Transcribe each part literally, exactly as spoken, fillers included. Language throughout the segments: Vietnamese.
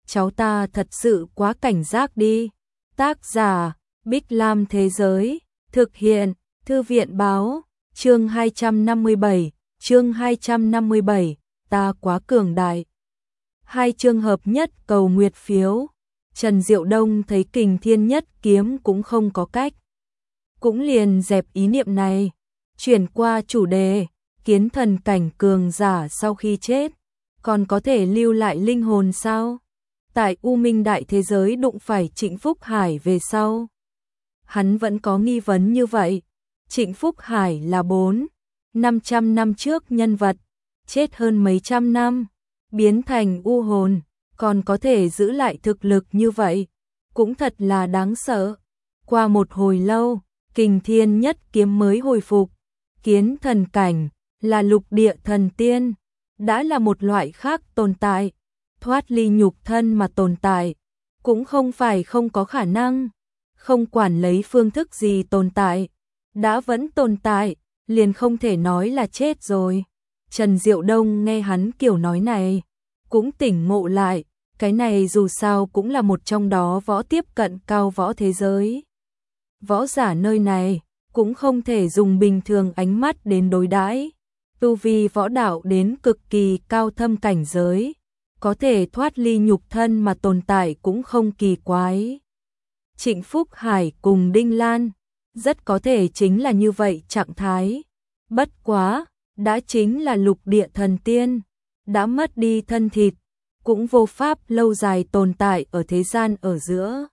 cháu ta thật sự quá cảnh giác đi. Tác giả, Bích Lam Thế Giới, thực hiện, Thư viện Báo, chương hai trăm năm mươi bảy, chương hai trăm năm mươi bảy, ta quá cường đại. Hai chương hợp nhất cầu nguyệt phiếu, Trần Diệu Đông thấy Kình Thiên Nhất Kiếm cũng không có cách. Cũng liền dẹp ý niệm này, chuyển qua chủ đề, kiến thần cảnh cường giả sau khi chết, còn có thể lưu lại linh hồn sao? Tại U Minh Đại Thế Giới đụng phải Trịnh Phúc Hải về sau. Hắn vẫn có nghi vấn như vậy. Trịnh Phúc Hải là bốn, năm trăm năm trước nhân vật, chết hơn mấy trăm năm, biến thành u hồn, còn có thể giữ lại thực lực như vậy, cũng thật là đáng sợ. Qua một hồi lâu, Kình Thiên Nhất Kiếm mới hồi phục, kiến thần cảnh là lục địa thần tiên, đã là một loại khác tồn tại, thoát ly nhục thân mà tồn tại, cũng không phải không có khả năng, không quản lấy phương thức gì tồn tại, đã vẫn tồn tại, liền không thể nói là chết rồi. Trần Diệu Đông nghe hắn kiểu nói này, cũng tỉnh ngộ lại, cái này dù sao cũng là một trong đó võ tiếp cận cao võ thế giới. Võ giả nơi này, cũng không thể dùng bình thường ánh mắt đến đối đãi. Tu vi võ đạo đến cực kỳ cao thâm cảnh giới, có thể thoát ly nhục thân mà tồn tại cũng không kỳ quái. Trịnh Phúc Hải cùng Đinh Lan, rất có thể chính là như vậy trạng thái. Bất quá, đã chính là lục địa thần tiên, đã mất đi thân thịt, cũng vô pháp lâu dài tồn tại ở thế gian ở giữa.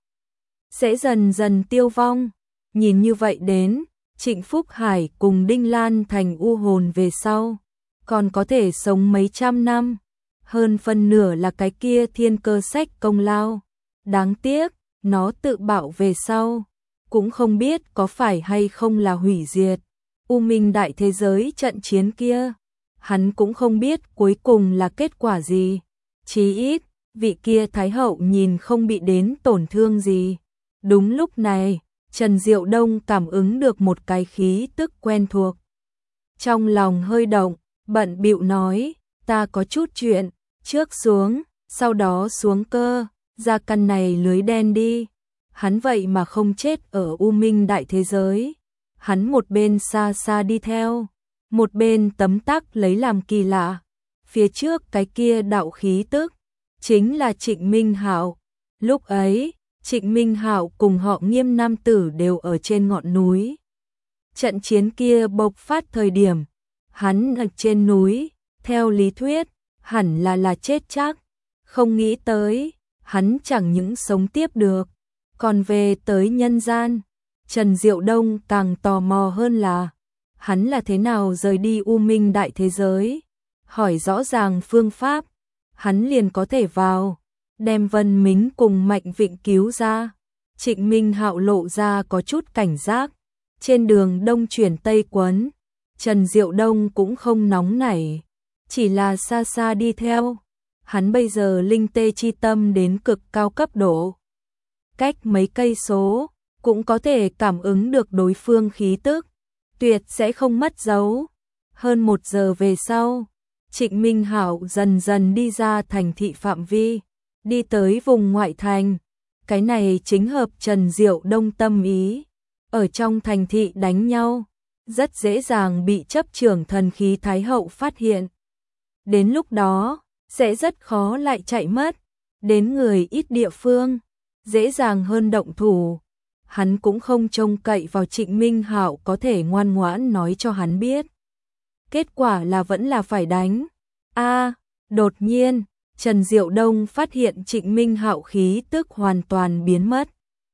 Sẽ dần dần tiêu vong, nhìn như vậy đến, Trịnh Phúc Hải cùng Đinh Lan thành u hồn về sau, còn có thể sống mấy trăm năm, hơn phân nửa là cái kia thiên cơ sách công lao. Đáng tiếc, nó tự bạo về sau, cũng không biết có phải hay không là hủy diệt. U Minh Đại Thế Giới trận chiến kia, hắn cũng không biết cuối cùng là kết quả gì. Chí ít, vị kia Thái Hậu nhìn không bị đến tổn thương gì. Đúng lúc này, Trần Diệu Đông cảm ứng được một cái khí tức quen thuộc. Trong lòng hơi động, bận bịu nói, ta có chút chuyện, trước xuống, sau đó xuống cơ, ra căn này lưới đen đi. Hắn vậy mà không chết ở U Minh Đại Thế Giới. Hắn một bên xa xa đi theo, một bên tấm tắc lấy làm kỳ lạ. Phía trước cái kia đạo khí tức, chính là Trịnh Minh Hạo. Lúc ấy, Trịnh Minh Hạo cùng họ Nghiêm nam tử đều ở trên ngọn núi. Trận chiến kia bộc phát thời điểm, hắn ở trên núi, theo lý thuyết, hẳn là là chết chắc. Không nghĩ tới, hắn chẳng những sống tiếp được, còn về tới nhân gian. Trần Diệu Đông càng tò mò hơn là, hắn là thế nào rời đi U Minh Đại Thế Giới. Hỏi rõ ràng phương pháp, hắn liền có thể vào, đem Vân Mính cùng Mạnh Vịnh cứu ra. Trịnh Minh Hạo lộ ra có chút cảnh giác, trên đường đông chuyển tây quấn, Trần Diệu Đông cũng không nóng nảy, chỉ là xa xa đi theo. Hắn bây giờ linh tê chi tâm đến cực cao cấp độ, cách mấy cây số cũng có thể cảm ứng được đối phương khí tức, tuyệt sẽ không mất dấu. Hơn một giờ về sau, Trịnh Minh Hạo dần dần đi ra thành thị phạm vi, đi tới vùng ngoại thành. Cái này chính hợp Trần Diệu Đông tâm ý. Ở trong thành thị đánh nhau, rất dễ dàng bị chấp trưởng thần khí Thái Hậu phát hiện. Đến lúc đó, sẽ rất khó lại chạy mất. Đến người ít địa phương, dễ dàng hơn động thủ. Hắn cũng không trông cậy vào Trịnh Minh Hạo có thể ngoan ngoãn nói cho hắn biết. Kết quả là vẫn là phải đánh. A, đột nhiên, Trần Diệu Đông phát hiện Trịnh Minh Hạo khí tức hoàn toàn biến mất.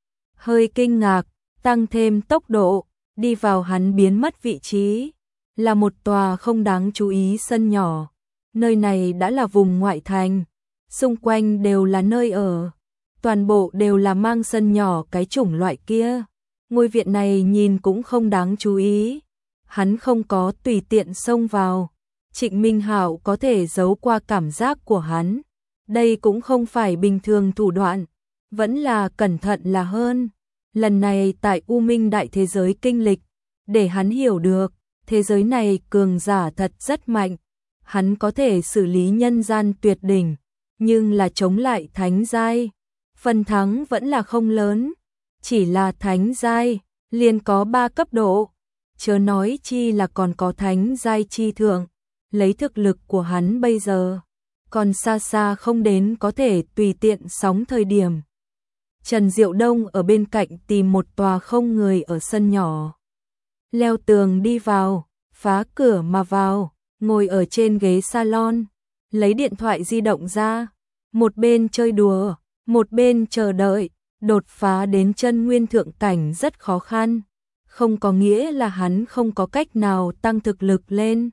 Hơi kinh ngạc, tăng thêm tốc độ, đi vào hắn biến mất vị trí. Là một tòa không đáng chú ý sân nhỏ. Nơi này đã là vùng ngoại thành, xung quanh đều là nơi ở. Toàn bộ đều là mang sân nhỏ cái chủng loại kia. Ngôi viện này nhìn cũng không đáng chú ý. Hắn không có tùy tiện xông vào. Trịnh Minh Hạo có thể giấu qua cảm giác của hắn. Đây cũng không phải bình thường thủ đoạn, vẫn là cẩn thận là hơn. Lần này tại U Minh Đại Thế Giới kinh lịch, để hắn hiểu được, thế giới này cường giả thật rất mạnh. Hắn có thể xử lý nhân gian tuyệt đỉnh, nhưng là chống lại thánh giai, phần thắng vẫn là không lớn, chỉ là thánh giai liền có ba cấp độ, chớ nói chi là còn có thánh giai chi thượng, lấy thực lực của hắn bây giờ, còn xa xa không đến có thể tùy tiện sóng thời điểm. Trần Diệu Đông ở bên cạnh tìm một tòa không người ở sân nhỏ, leo tường đi vào, phá cửa mà vào, ngồi ở trên ghế salon, lấy điện thoại di động ra, một bên chơi đùa, một bên chờ đợi, đột phá đến chân nguyên thượng cảnh rất khó khăn, không có nghĩa là hắn không có cách nào tăng thực lực lên.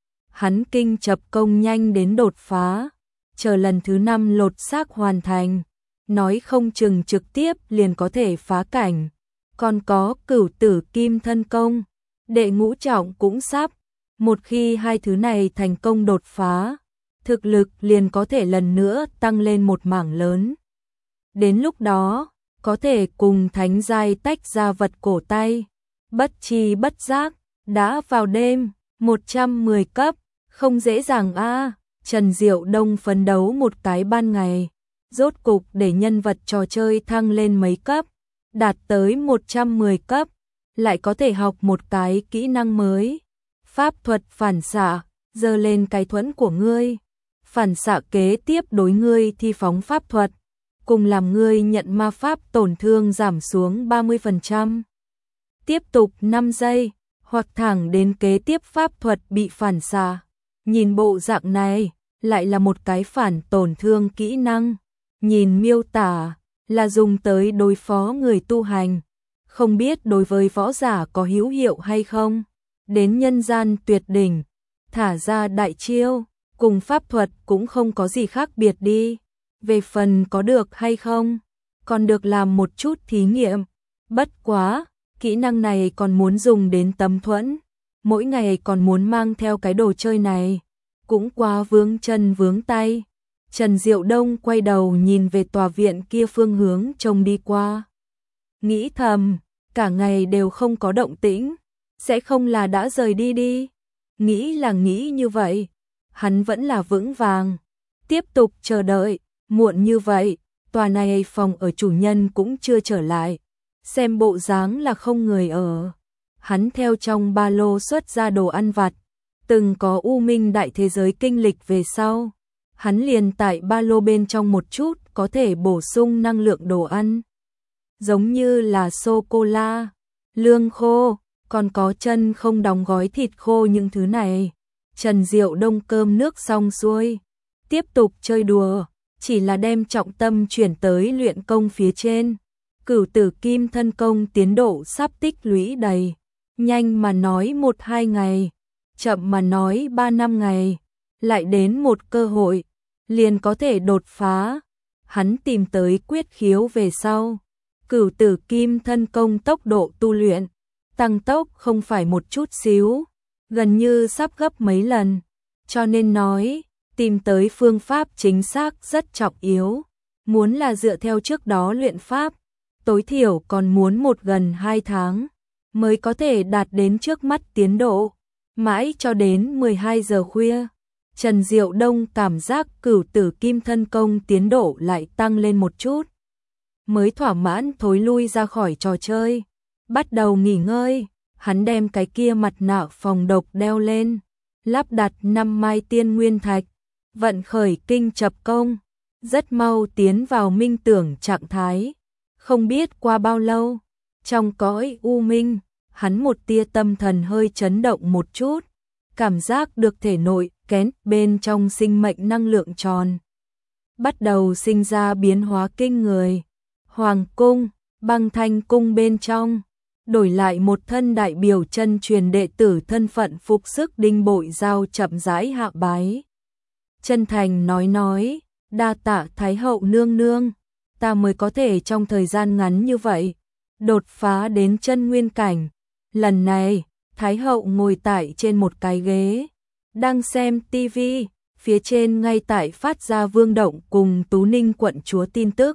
Hắn kinh chập công nhanh đến đột phá, chờ lần thứ năm lột xác hoàn thành, nói không chừng trực tiếp liền có thể phá cảnh. Còn có cửu tử kim thân công, đệ ngũ trọng cũng sắp, một khi hai thứ này thành công đột phá, thực lực liền có thể lần nữa tăng lên một mảng lớn. Đến lúc đó, có thể cùng thánh giai tách ra vật cổ tay, bất chi bất giác, đã vào đêm, một trăm mười cấp, không dễ dàng a. À. Trần Diệu Đông phấn đấu một cái ban ngày, rốt cục để nhân vật trò chơi thăng lên mấy cấp, đạt tới một trăm mười cấp, lại có thể học một cái kỹ năng mới. Pháp thuật phản xạ, giơ lên cái thuẫn của ngươi, phản xạ kế tiếp đối ngươi thi phóng pháp thuật, cùng làm ngươi nhận ma pháp tổn thương giảm xuống ba mươi phần trăm. Tiếp tục năm giây, hoặc thẳng đến kế tiếp pháp thuật bị phản xạ. Nhìn bộ dạng này, lại là một cái phản tổn thương kỹ năng. Nhìn miêu tả, là dùng tới đối phó người tu hành. Không biết đối với võ giả có hữu hiệu hay không. Đến nhân gian tuyệt đỉnh, thả ra đại chiêu, cùng pháp thuật cũng không có gì khác biệt đi. Về phần có được hay không, còn được làm một chút thí nghiệm. Bất quá, kỹ năng này còn muốn dùng đến tấm thuẫn. Mỗi ngày còn muốn mang theo cái đồ chơi này, cũng quá vướng chân vướng tay. Trần Diệu Đông quay đầu nhìn về tòa viện kia phương hướng trông đi qua. Nghĩ thầm, cả ngày đều không có động tĩnh, sẽ không là đã rời đi đi. Nghĩ là nghĩ như vậy, hắn vẫn là vững vàng. Tiếp tục chờ đợi, muộn như vậy, tòa này phòng ở chủ nhân cũng chưa trở lại. Xem bộ dáng là không người ở. Hắn theo trong ba lô xuất ra đồ ăn vặt, từng có U Minh đại thế giới kinh lịch về sau. Hắn liền tại ba lô bên trong một chút có thể bổ sung năng lượng đồ ăn. Giống như là sô-cô-la, lương khô, còn có chân không đóng gói thịt khô những thứ này. Trần Diệu Đông cơm nước xong xuôi, tiếp tục chơi đùa, chỉ là đem trọng tâm chuyển tới luyện công phía trên. Cửu tử kim thân công tiến độ sắp tích lũy đầy, nhanh mà nói một hai ngày, chậm mà nói ba năm ngày, lại đến một cơ hội, liền có thể đột phá. Hắn tìm tới quyết khiếu về sau, cửu tử kim thân công tốc độ tu luyện, tăng tốc không phải một chút xíu, gần như sắp gấp mấy lần, cho nên nói, tìm tới phương pháp chính xác rất trọng yếu, muốn là dựa theo trước đó luyện pháp, tối thiểu còn muốn một gần hai tháng, mới có thể đạt đến trước mắt tiến độ, mãi cho đến mười hai giờ khuya. Trần Diệu Đông cảm giác cửu tử kim thân công tiến độ lại tăng lên một chút, mới thỏa mãn thối lui ra khỏi trò chơi, bắt đầu nghỉ ngơi. Hắn đem cái kia mặt nạ phòng độc đeo lên, lắp đặt năm mai tiên nguyên thạch, vận khởi kinh chập công, rất mau tiến vào minh tưởng trạng thái. Không biết qua bao lâu, trong cõi u minh, hắn một tia tâm thần hơi chấn động một chút, cảm giác được thể nội kén bên trong sinh mệnh năng lượng tròn, bắt đầu sinh ra biến hóa kinh người. Hoàng cung, Băng Thanh cung bên trong, đổi lại một thân đại biểu chân truyền đệ tử thân phận phục sức Đinh Bội Giao chậm rãi hạ bái. Chân thành nói nói, đa tạ Thái hậu nương nương, ta mới có thể trong thời gian ngắn như vậy, đột phá đến chân nguyên cảnh. Lần này, Thái hậu ngồi tại trên một cái ghế, đang xem tivi, phía trên ngay tại phát ra Vương Động cùng Tú Ninh quận chúa tin tức.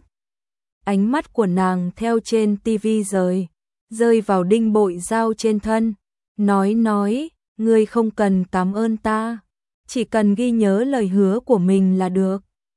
Ánh mắt của nàng theo trên tivi rời, rơi vào Đinh Bội Giao trên thân, nói nói, ngươi không cần cảm ơn ta, chỉ cần ghi nhớ lời hứa của mình là được.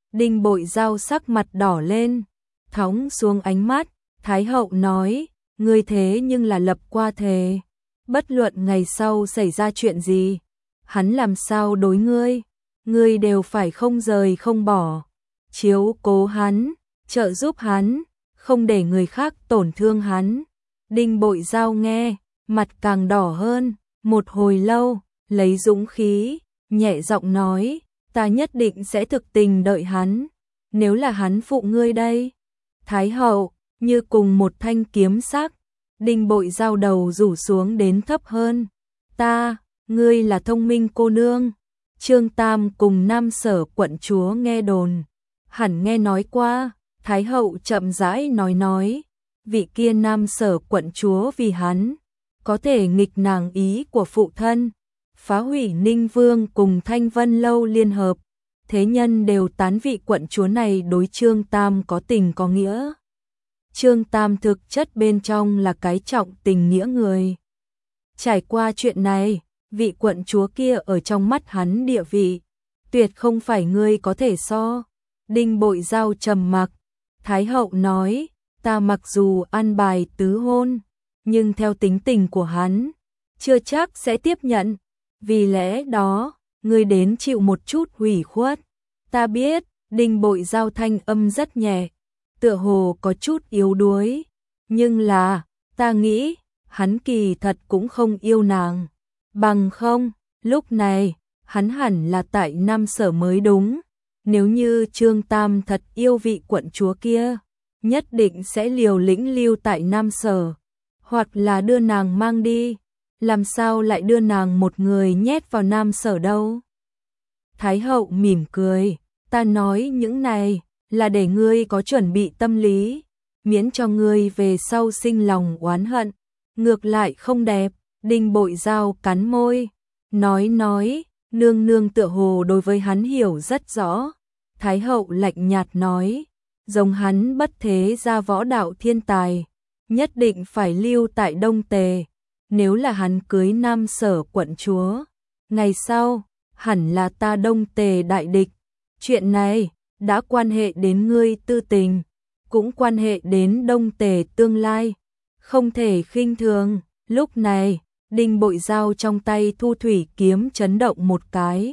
Đinh Bội Giao sắc mặt đỏ lên, thóng xuống ánh mắt, Thái hậu nói, ngươi thế nhưng là lập qua thề, bất luận ngày sau xảy ra chuyện gì, hắn làm sao đối ngươi, ngươi đều phải không rời không bỏ, chiếu cố hắn, trợ giúp hắn, không để người khác tổn thương hắn. Đinh Bội Giao nghe, mặt càng đỏ hơn, một hồi lâu, lấy dũng khí, nhẹ giọng nói, ta nhất định sẽ thực tình đợi hắn, nếu là hắn phụ ngươi đây. Thái hậu, như cùng một thanh kiếm sắc, Đinh Bội Giao đầu rủ xuống đến thấp hơn, ta, ngươi là thông minh cô nương. Trương Tam cùng Nam Sở quận chúa nghe đồn, hẳn nghe nói qua. Thái hậu chậm rãi nói nói, vị kia Nam Sở quận chúa vì hắn, có thể nghịch nàng ý của phụ thân, phá hủy Ninh Vương cùng Thanh Vân Lâu liên hợp, thế nhân đều tán vị quận chúa này đối Trương Tam có tình có nghĩa. Trương Tam thực chất bên trong là cái trọng tình nghĩa người. Trải qua chuyện này, vị quận chúa kia ở trong mắt hắn địa vị, tuyệt không phải ngươi có thể so. Đinh Bội Giao trầm mặc, Thái hậu nói, ta mặc dù ăn bài tứ hôn, nhưng theo tính tình của hắn, chưa chắc sẽ tiếp nhận, vì lẽ đó, ngươi đến chịu một chút hủy khuất. Ta biết, Đinh Bội Giao thanh âm rất nhẹ, tựa hồ có chút yếu đuối, nhưng là, ta nghĩ, hắn kỳ thật cũng không yêu nàng, bằng không, lúc này, hắn hẳn là tại Nam Sở mới đúng. Nếu như Trương Tam thật yêu vị quận chúa kia, nhất định sẽ liều lĩnh lưu tại Nam Sở, hoặc là đưa nàng mang đi, làm sao lại đưa nàng một người nhét vào Nam Sở đâu. Thái hậu mỉm cười, ta nói những này là để ngươi có chuẩn bị tâm lý, miễn cho ngươi về sau sinh lòng oán hận, ngược lại không đẹp. Đinh Bội Giao cắn môi, nói nói, nương nương tựa hồ đối với hắn hiểu rất rõ. Thái hậu lạnh nhạt nói, giống hắn bất thế ra võ đạo thiên tài, nhất định phải lưu tại Đông Tề, nếu là hắn cưới Nam Sở quận chúa, ngày sau, hẳn là ta Đông Tề đại địch. Chuyện này, đã quan hệ đến ngươi tư tình, cũng quan hệ đến Đông Tề tương lai, không thể khinh thường. Lúc này, Đinh Bội Giao trong tay thu thủy kiếm chấn động một cái,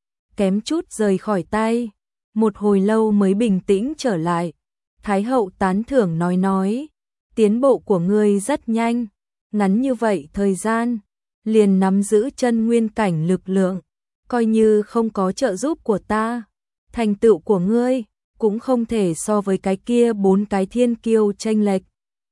kém chút rời khỏi tay, một hồi lâu mới bình tĩnh trở lại. Thái hậu tán thưởng nói nói, tiến bộ của ngươi rất nhanh, ngắn như vậy thời gian, liền nắm giữ chân nguyên cảnh lực lượng, coi như không có trợ giúp của ta, thành tựu của ngươi cũng không thể so với cái kia bốn cái thiên kiêu chênh lệch.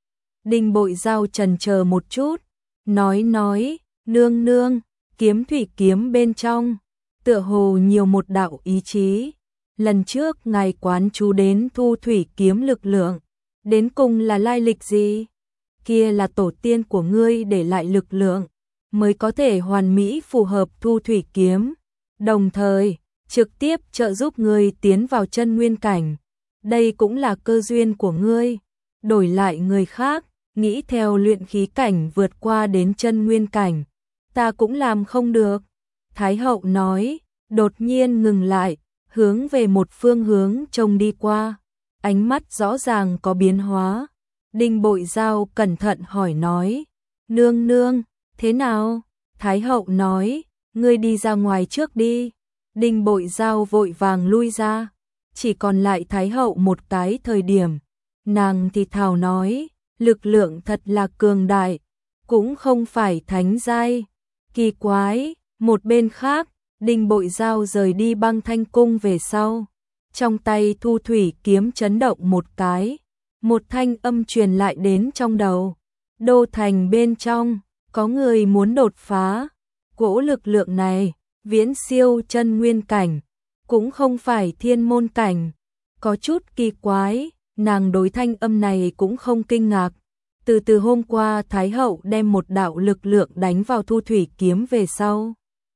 Đinh Bội Giao chần chờ một chút, nói nói, nương nương, kiếm thủy kiếm bên trong, tựa hồ nhiều một đạo ý chí. Lần trước ngài quán chú đến thu thủy kiếm lực lượng, đến cùng là lai lịch gì? Kia là tổ tiên của ngươi để lại lực lượng, mới có thể hoàn mỹ phù hợp thu thủy kiếm, đồng thời trực tiếp trợ giúp ngươi tiến vào chân nguyên cảnh. Đây cũng là cơ duyên của ngươi. Đổi lại người khác, nghĩ theo luyện khí cảnh vượt qua đến chân nguyên cảnh, ta cũng làm không được. Thái hậu nói, đột nhiên ngừng lại, hướng về một phương hướng trông đi qua, ánh mắt rõ ràng có biến hóa. Đinh Bội Giao cẩn thận hỏi nói, nương nương, thế nào? Thái hậu nói, ngươi đi ra ngoài trước đi. Đinh Bội Giao vội vàng lui ra, chỉ còn lại Thái hậu một cái thời điểm, nàng thì thào nói, lực lượng thật là cường đại, cũng không phải thánh giai. Kỳ quái. Một bên khác, Đinh Bội Giao rời đi Băng Thanh cung về sau, trong tay thu thủy kiếm chấn động một cái, một thanh âm truyền lại đến trong đầu. Đô thành bên trong, có người muốn đột phá, cỗ lực lượng này, viễn siêu chân nguyên cảnh, cũng không phải thiên môn cảnh. Có chút kỳ quái, nàng đối thanh âm này cũng không kinh ngạc. Từ từ hôm qua Thái hậu đem một đạo lực lượng đánh vào thu thủy kiếm về sau,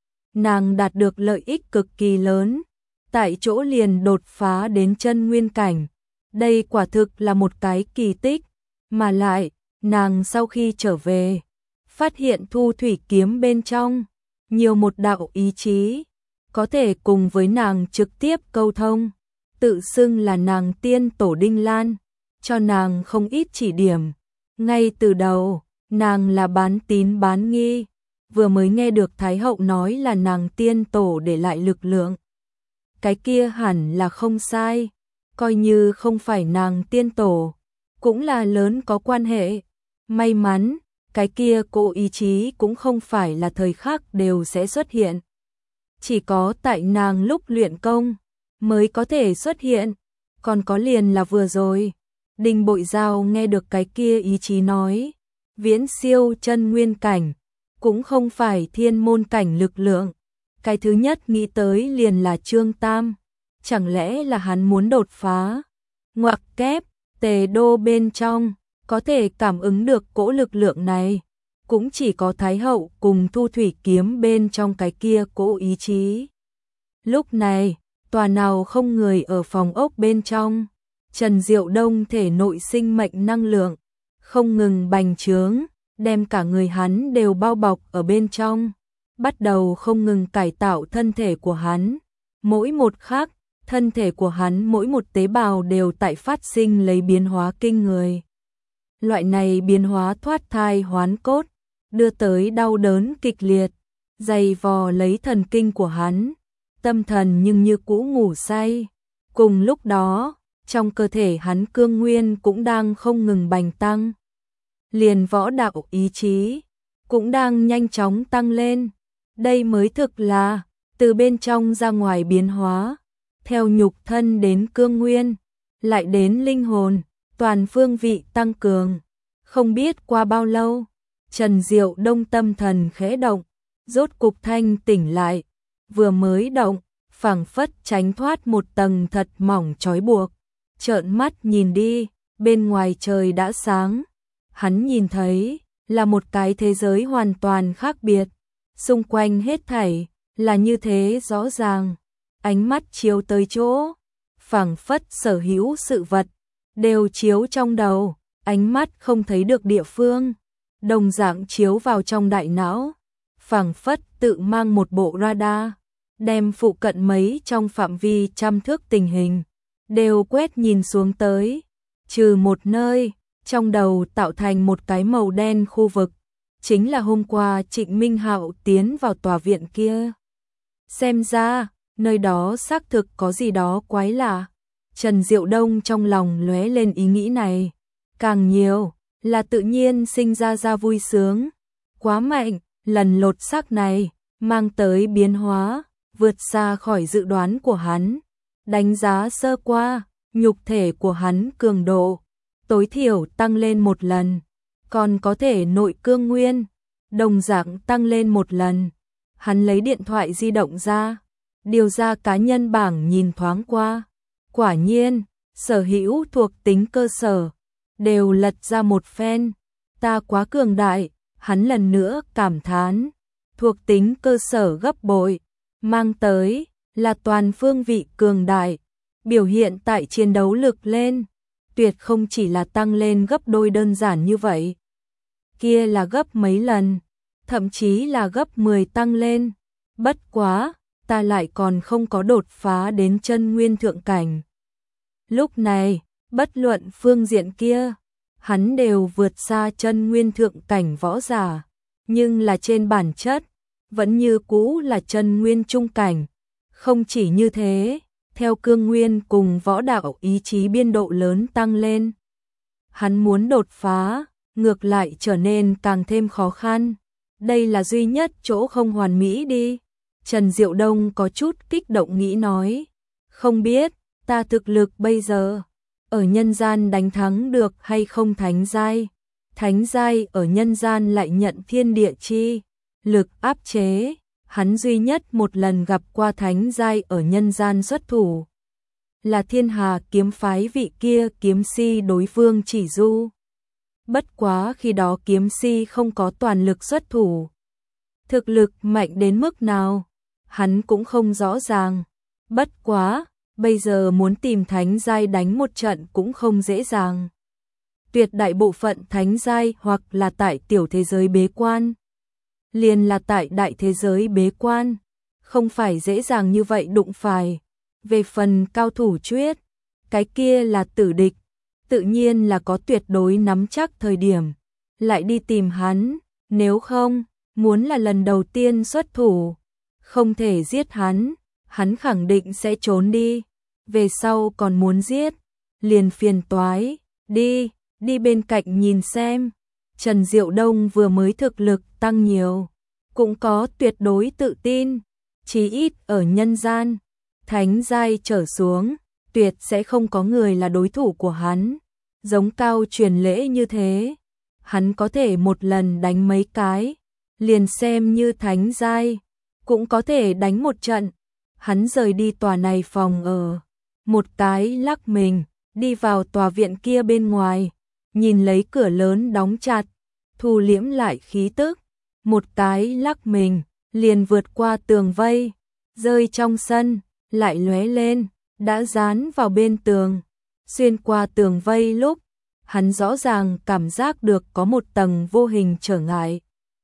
nàng đạt được lợi ích cực kỳ lớn, tại chỗ liền đột phá đến chân nguyên cảnh. Đây quả thực là một cái kỳ tích, mà lại, nàng sau khi trở về, phát hiện thu thủy kiếm bên trong, nhiều một đạo ý chí, có thể cùng với nàng trực tiếp câu thông. tự xưng là nàng tiên tổ Đinh Lan, cho nàng không ít chỉ điểm. Ngay từ đầu, nàng là bán tín bán nghi, vừa mới nghe được Thái hậu nói là nàng tiên tổ để lại lực lượng. Cái kia hẳn là không sai, coi như không phải nàng tiên tổ, cũng là lớn có quan hệ. May mắn, cái kia cỗ ý chí cũng không phải là thời khắc đều sẽ xuất hiện. Chỉ có tại nàng lúc luyện công mới có thể xuất hiện, còn có liền là vừa rồi. Đinh Bội Giao nghe được cái kia ý chí nói, viễn siêu chân nguyên cảnh, cũng không phải thiên môn cảnh lực lượng. Cái thứ nhất nghĩ tới liền là Trương Tam, chẳng lẽ là hắn muốn đột phá? Ngoặc kép, Tề Đô bên trong, có thể cảm ứng được cỗ lực lượng này, cũng chỉ có Thái hậu cùng Thu Thủy kiếm bên trong cái kia cỗ ý chí. Lúc này, tòa nào không người ở phòng ốc bên trong, Trần Diệu Đông thể nội sinh mệnh năng lượng, không ngừng bành trướng, đem cả người hắn đều bao bọc ở bên trong, bắt đầu không ngừng cải tạo thân thể của hắn. Mỗi một khắc, thân thể của hắn mỗi một tế bào đều tại phát sinh lấy biến hóa kinh người. Loại này biến hóa thoát thai hoán cốt, đưa tới đau đớn kịch liệt, dày vò lấy thần kinh của hắn, tâm thần nhưng như cũ ngủ say. Cùng lúc đó, trong cơ thể hắn cương nguyên cũng đang không ngừng bành tăng. Liền võ đạo ý chí cũng đang nhanh chóng tăng lên. Đây mới thực là từ bên trong ra ngoài biến hóa, theo nhục thân đến cương nguyên, lại đến linh hồn, toàn phương vị tăng cường. Không biết qua bao lâu, Trần Diệu Đông tâm thần khẽ động, rốt cục thanh tỉnh lại, vừa mới động, phảng phất tránh thoát một tầng thật mỏng trói buộc. Trợn mắt nhìn đi, bên ngoài trời đã sáng. Hắn nhìn thấy là một cái thế giới hoàn toàn khác biệt, xung quanh hết thảy là như thế rõ ràng. Ánh mắt chiếu tới chỗ, phảng phất sở hữu sự vật đều chiếu trong đầu, ánh mắt không thấy được địa phương, đồng dạng chiếu vào trong đại não, phảng phất tự mang một bộ radar, đem phụ cận mấy trong phạm vi trăm thước tình hình đều quét nhìn xuống tới, trừ một nơi, trong đầu tạo thành một cái màu đen khu vực, chính là hôm qua Trịnh Minh Hạo tiến vào tòa viện kia. Xem ra, nơi đó xác thực có gì đó quái lạ. Trần Diệu Đông trong lòng lóe lên ý nghĩ này, càng nhiều là tự nhiên sinh ra ra vui sướng. Quá mạnh, lần lột xác này mang tới biến hóa, vượt xa khỏi dự đoán của hắn. Đánh giá sơ qua, nhục thể của hắn cường độ tối thiểu tăng lên một lần, còn có thể nội cương nguyên đồng dạng tăng lên một lần. Hắn lấy điện thoại di động ra, điều ra cá nhân bảng nhìn thoáng qua, quả nhiên sở hữu thuộc tính cơ sở đều lật ra một phen. Ta quá cường đại, hắn lần nữa cảm thán. Thuộc tính cơ sở gấp bội, mang tới là toàn phương vị cường đại, biểu hiện tại chiến đấu lực lên, tuyệt không chỉ là tăng lên gấp đôi đơn giản như vậy. Kia là gấp mấy lần, thậm chí là gấp mười tăng lên. Bất quá, ta lại còn không có đột phá đến chân nguyên thượng cảnh. Lúc này, bất luận phương diện kia, hắn đều vượt xa chân nguyên thượng cảnh võ giả, nhưng là trên bản chất, vẫn như cũ là chân nguyên trung cảnh. Không chỉ như thế, theo cương nguyên cùng võ đạo ý chí biên độ lớn tăng lên, hắn muốn đột phá, ngược lại trở nên càng thêm khó khăn. Đây là duy nhất chỗ không hoàn mỹ đi. Trần Diệu Đông có chút kích động nghĩ nói, không biết ta thực lực bây giờ ở nhân gian đánh thắng được hay không thánh giai. Thánh giai ở nhân gian lại nhận thiên địa chi lực áp chế, hắn duy nhất một lần gặp qua thánh giai ở nhân gian xuất thủ, là Thiên Hà kiếm phái vị kia kiếm si đối phương chỉ du. Bất quá khi đó kiếm si không có toàn lực xuất thủ, thực lực mạnh đến mức nào, hắn cũng không rõ ràng. Bất quá, bây giờ muốn tìm thánh giai đánh một trận cũng không dễ dàng. Tuyệt đại bộ phận thánh giai hoặc là tại tiểu thế giới bế quan, liền là tại đại thế giới bế quan, không phải dễ dàng như vậy đụng phải. Về phần cao thủ Chuyết, cái kia là tử địch, tự nhiên là có tuyệt đối nắm chắc thời điểm, lại đi tìm hắn, nếu không, muốn là lần đầu tiên xuất thủ, không thể giết hắn, hắn khẳng định sẽ trốn đi, về sau còn muốn giết, liền phiền toái, đi, đi bên cạnh nhìn xem. Trần Diệu Đông vừa mới thực lực tăng nhiều, cũng có tuyệt đối tự tin, chí ít ở nhân gian, thánh giai trở xuống, tuyệt sẽ không có người là đối thủ của hắn. Giống Cao Truyền Lễ như thế, hắn có thể một lần đánh mấy cái, liền xem như thánh giai, cũng có thể đánh một trận. Hắn rời đi tòa này phòng ở, một cái lắc mình, đi vào tòa viện kia bên ngoài, nhìn lấy cửa lớn đóng chặt, thu liễm lại khí tức, một cái lắc mình, liền vượt qua tường vây, rơi trong sân, lại lóe lên, đã dán vào bên tường. Xuyên qua tường vây lúc, hắn rõ ràng cảm giác được có một tầng vô hình trở ngại,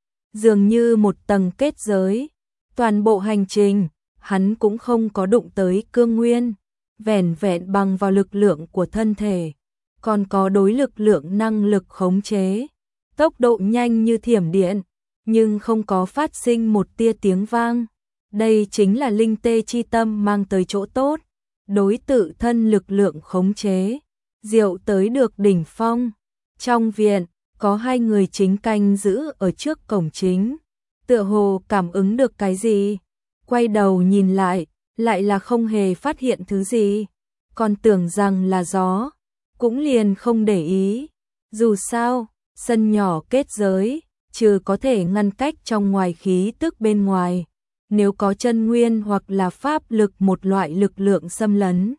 dường như một tầng kết giới. Toàn bộ hành trình, hắn cũng không có đụng tới cương nguyên, vẻn vẹn bằng vào lực lượng của thân thể, còn có đối lực lượng năng lực khống chế, tốc độ nhanh như thiểm điện, nhưng không có phát sinh một tia tiếng vang. Đây chính là linh tê chi tâm mang tới chỗ tốt, đối tự thân lực lượng khống chế, diệu tới được đỉnh phong. Trong viện, có hai người chính canh giữ ở trước cổng chính, tựa hồ cảm ứng được cái gì, quay đầu nhìn lại, lại là không hề phát hiện thứ gì, còn tưởng rằng là gió, cũng liền không để ý. Dù sao, sân nhỏ kết giới, trừ có thể ngăn cách trong ngoài khí tức bên ngoài, nếu có chân nguyên hoặc là pháp lực một loại lực lượng xâm lấn,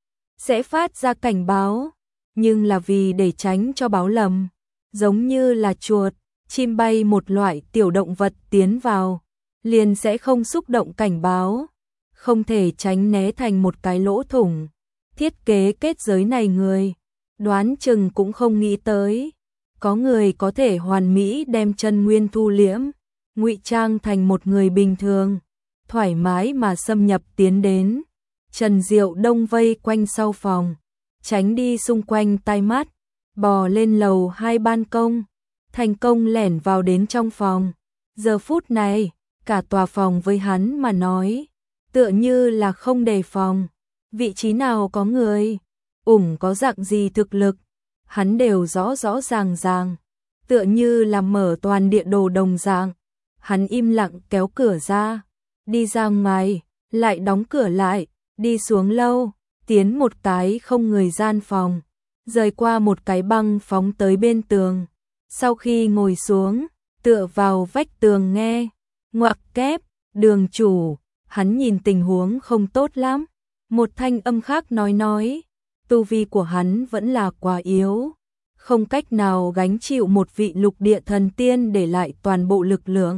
sẽ phát ra cảnh báo, nhưng là vì để tránh cho báo lầm, giống như là chuột, chim bay một loại tiểu động vật tiến vào, liền sẽ không xúc động cảnh báo, không thể tránh né thành một cái lỗ thủng. Thiết kế kết giới này người, đoán chừng cũng không nghĩ tới, có người có thể hoàn mỹ đem chân nguyên thu liễm, ngụy trang thành một người bình thường, thoải mái mà xâm nhập tiến đến. Trần Diệu Đông vây quanh sau phòng, tránh đi xung quanh tai mắt, bò lên lầu hai ban công, thành công lẻn vào đến trong phòng. Giờ phút này, cả tòa phòng với hắn mà nói, tựa như là không đề phòng, vị trí nào có người, ủng có dạng gì thực lực, hắn đều rõ rõ ràng ràng, tựa như là mở toàn địa đồ đồng dạng. Hắn im lặng kéo cửa ra, đi ra ngoài, lại đóng cửa lại, đi xuống lâu, tiến một cái không người gian phòng, rời qua một cái băng phóng tới bên tường. Sau khi ngồi xuống, tựa vào vách tường nghe, ngoặc kép, Đường chủ, hắn nhìn tình huống không tốt lắm. Một thanh âm khác nói nói, tu vi của hắn vẫn là quá yếu, không cách nào gánh chịu một vị lục địa thần tiên để lại toàn bộ lực lượng.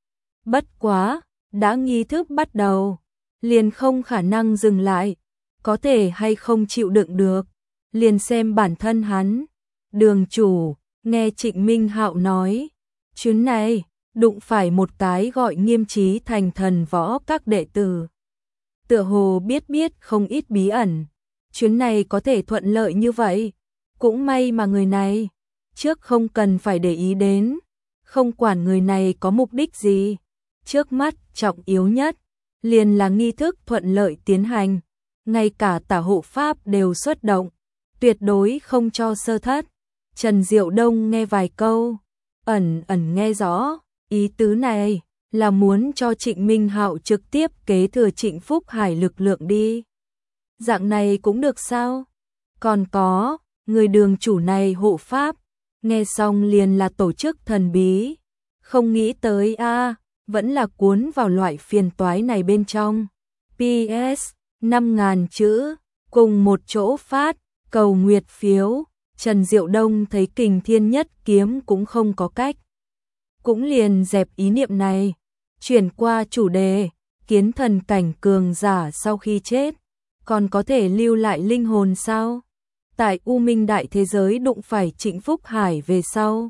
Bất quá, đã nghi thức bắt đầu, liền không khả năng dừng lại, có thể hay không chịu đựng được, liền xem bản thân hắn. Đường chủ, nghe Trịnh Minh Hạo nói, chuyến này, đụng phải một cái gọi Nghiêm Chí thành thần võ các đệ tử. Tựa hồ biết biết không ít bí ẩn, chuyến này có thể thuận lợi như vậy, cũng may mà người này, trước không cần phải để ý đến, không quản người này có mục đích gì, trước mắt trọng yếu nhất, liền là nghi thức thuận lợi tiến hành, ngay cả tả hộ pháp đều xuất động, tuyệt đối không cho sơ thất. Trần Diệu Đông nghe vài câu, ẩn ẩn nghe rõ, ý tứ này là muốn cho Trịnh Minh Hạo trực tiếp kế thừa Trịnh Phúc Hải lực lượng đi. Dạng này cũng được sao? Còn có, người đường chủ này hộ pháp, nghe xong liền là tổ chức thần bí, không nghĩ tới a, à, vẫn là cuốn vào loại phiền toái này bên trong. pê ét năm nghìn chữ, cùng một chỗ phát, cầu nguyệt phiếu. Trần Diệu Đông thấy Kình Thiên Nhất kiếm cũng không có cách, cũng liền dẹp ý niệm này, chuyển qua chủ đề, kiến thần cảnh cường giả sau khi chết, còn có thể lưu lại linh hồn sao? Tại U Minh đại thế giới đụng phải Trịnh Phúc Hải về sau,